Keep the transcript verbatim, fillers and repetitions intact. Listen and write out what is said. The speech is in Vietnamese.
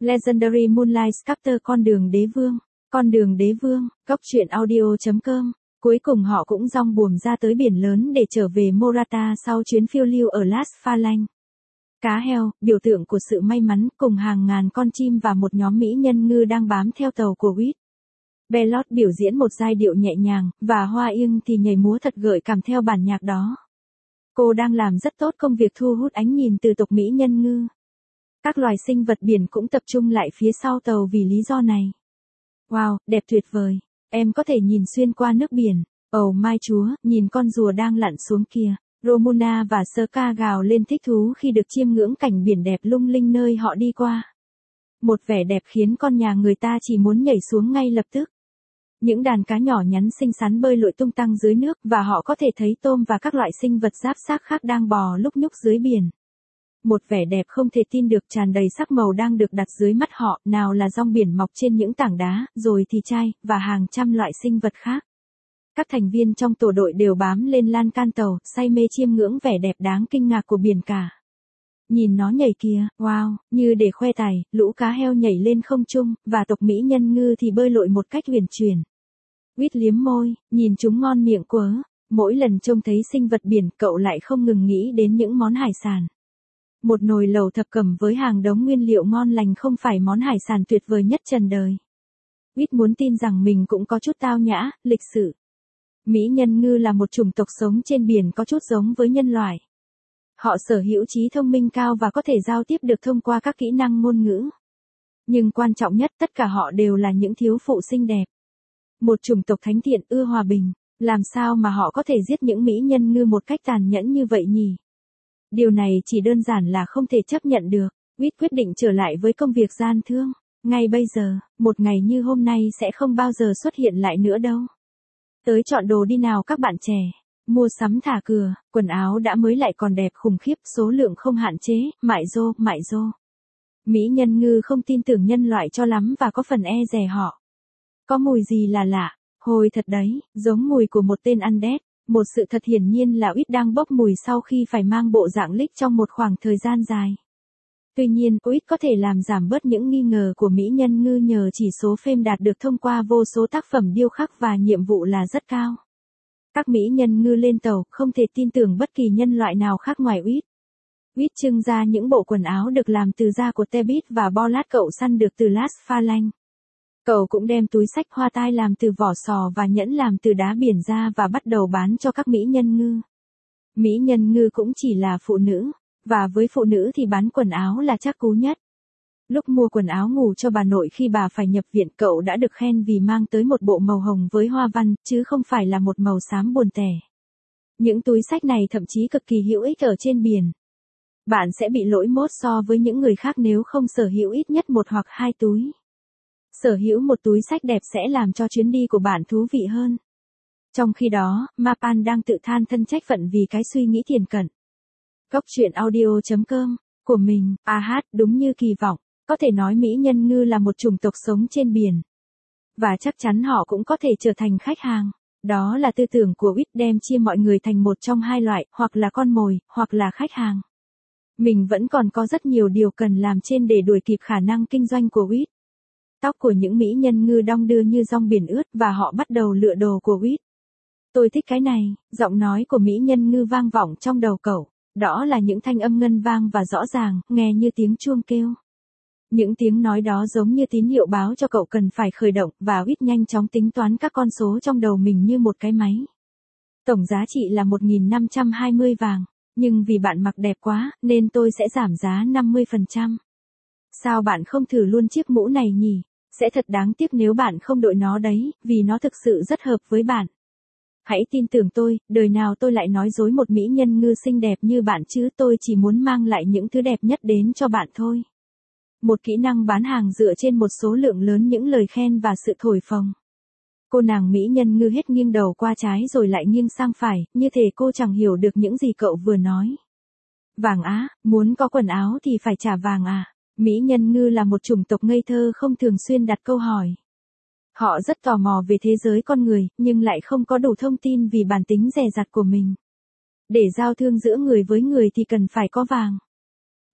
Legendary Moonlight Sculptor con đường đế vương, con đường đế vương, góc truyện audio.com. Cuối cùng họ cũng dong buồm ra tới biển lớn để trở về Morata sau chuyến phiêu lưu ở Las Phalanx. Cá heo, biểu tượng của sự may mắn, cùng hàng ngàn con chim và một nhóm mỹ nhân ngư đang bám theo tàu của Whit. Bellot biểu diễn một giai điệu nhẹ nhàng, và Hoa Ưng thì nhảy múa thật gợi cảm theo bản nhạc đó. Cô đang làm rất tốt công việc thu hút ánh nhìn từ tộc mỹ nhân ngư. Các loài sinh vật biển cũng tập trung lại phía sau tàu vì lý do này. Wow, đẹp tuyệt vời. Em có thể nhìn xuyên qua nước biển. Ồ oh, mai chúa, nhìn con rùa đang lặn xuống kia. Romuna và Sơ-ca gào lên thích thú khi được chiêm ngưỡng cảnh biển đẹp lung linh nơi họ đi qua. Một vẻ đẹp khiến con nhà người ta chỉ muốn nhảy xuống ngay lập tức. Những đàn cá nhỏ nhắn xinh xắn bơi lội tung tăng dưới nước và họ có thể thấy tôm và các loại sinh vật giáp xác khác đang bò lúc nhúc dưới biển. Một vẻ đẹp không thể tin được tràn đầy sắc màu đang được đặt dưới mắt họ, nào là rong biển mọc trên những tảng đá, rồi thì trai, và hàng trăm loại sinh vật khác. Các thành viên trong tổ đội đều bám lên lan can tàu, say mê chiêm ngưỡng vẻ đẹp đáng kinh ngạc của biển cả. Nhìn nó nhảy kìa, wow, như để khoe tài, lũ cá heo nhảy lên không trung, và tộc mỹ nhân ngư thì bơi lội một cách huyền chuyển. Whit liếm môi, nhìn chúng ngon miệng quớ. Mỗi lần trông thấy sinh vật biển, cậu lại không ngừng nghĩ đến những món hải sản. Một nồi lẩu thập cẩm với hàng đống nguyên liệu ngon lành không phải món hải sản tuyệt vời nhất trần đời. Whit muốn tin rằng mình cũng có chút tao nhã, lịch sự. Mỹ nhân ngư là một chủng tộc sống trên biển có chút giống với nhân loại. Họ sở hữu trí thông minh cao và có thể giao tiếp được thông qua các kỹ năng ngôn ngữ. Nhưng quan trọng nhất, tất cả họ đều là những thiếu phụ xinh đẹp. Một chủng tộc thánh thiện ưa hòa bình, làm sao mà họ có thể giết những mỹ nhân ngư một cách tàn nhẫn như vậy nhỉ? Điều này chỉ đơn giản là không thể chấp nhận được. Whit quyết định trở lại với công việc gian thương. Ngay bây giờ, một ngày như hôm nay sẽ không bao giờ xuất hiện lại nữa đâu. Tới chọn đồ đi nào các bạn trẻ. Mua sắm thả cửa, quần áo đã mới lại còn đẹp khủng khiếp, số lượng không hạn chế, mại rô, mại rô. Mỹ nhân ngư không tin tưởng nhân loại cho lắm và có phần e dè họ. Có mùi gì là lạ, hồi thật đấy, giống mùi của một tên ăn đét. Một sự thật hiển nhiên là Whit đang bốc mùi sau khi phải mang bộ dạng lick trong một khoảng thời gian dài. Tuy nhiên, Whit có thể làm giảm bớt những nghi ngờ của mỹ nhân ngư nhờ chỉ số phêm đạt được thông qua vô số tác phẩm điêu khắc và nhiệm vụ là rất cao. Các mỹ nhân ngư lên tàu, không thể tin tưởng bất kỳ nhân loại nào khác ngoài Whit. Whit trưng ra những bộ quần áo được làm từ da của Tebit và Bolat cậu săn được từ Las Phalanx. Cậu cũng đem túi xách hoa tai làm từ vỏ sò và nhẫn làm từ đá biển ra và bắt đầu bán cho các mỹ nhân ngư. Mỹ nhân ngư cũng chỉ là phụ nữ, và với phụ nữ thì bán quần áo là chắc cú nhất. Lúc mua quần áo ngủ cho bà nội khi bà phải nhập viện, cậu đã được khen vì mang tới một bộ màu hồng với hoa văn, chứ không phải là một màu xám buồn tẻ. Những túi xách này thậm chí cực kỳ hữu ích ở trên biển. Bạn sẽ bị lỗi mốt so với những người khác nếu không sở hữu ít nhất một hoặc hai túi. Sở hữu một túi xách đẹp sẽ làm cho chuyến đi của bạn thú vị hơn. Trong khi đó, Mapan đang tự than thân trách phận vì cái suy nghĩ thiển cận. Góc truyện audio.com của mình, à hát, đúng như kỳ vọng, có thể nói mỹ nhân ngư là một chủng tộc sống trên biển. Và chắc chắn họ cũng có thể trở thành khách hàng. Đó là tư tưởng của Whit đem chia mọi người thành một trong hai loại, hoặc là con mồi, hoặc là khách hàng. Mình vẫn còn có rất nhiều điều cần làm trên để đuổi kịp khả năng kinh doanh của Whit. Tóc của những mỹ nhân ngư đong đưa như dong biển ướt và họ bắt đầu lựa đồ của Whit. Tôi thích cái này, giọng nói của mỹ nhân ngư vang vọng trong đầu cậu. Đó là những thanh âm ngân vang và rõ ràng, nghe như tiếng chuông kêu. Những tiếng nói đó giống như tín hiệu báo cho cậu cần phải khởi động, và Whit nhanh chóng tính toán các con số trong đầu mình như một cái máy. Tổng giá trị là một nghìn năm trăm hai mươi vàng, nhưng vì bạn mặc đẹp quá, nên tôi sẽ giảm giá năm mươi phần trăm. Sao bạn không thử luôn chiếc mũ này nhỉ? Sẽ thật đáng tiếc nếu bạn không đội nó đấy, vì nó thực sự rất hợp với bạn. Hãy tin tưởng tôi, đời nào tôi lại nói dối một mỹ nhân ngư xinh đẹp như bạn chứ, tôi chỉ muốn mang lại những thứ đẹp nhất đến cho bạn thôi. Một kỹ năng bán hàng dựa trên một số lượng lớn những lời khen và sự thổi phồng. Cô nàng mỹ nhân ngư hết nghiêng đầu qua trái rồi lại nghiêng sang phải, như thể cô chẳng hiểu được những gì cậu vừa nói. Vàng á, muốn có quần áo thì phải trả vàng à? Mỹ nhân ngư là một chủng tộc ngây thơ không thường xuyên đặt câu hỏi. Họ rất tò mò về thế giới con người, nhưng lại không có đủ thông tin vì bản tính dè dặt của mình. Để giao thương giữa người với người thì cần phải có vàng.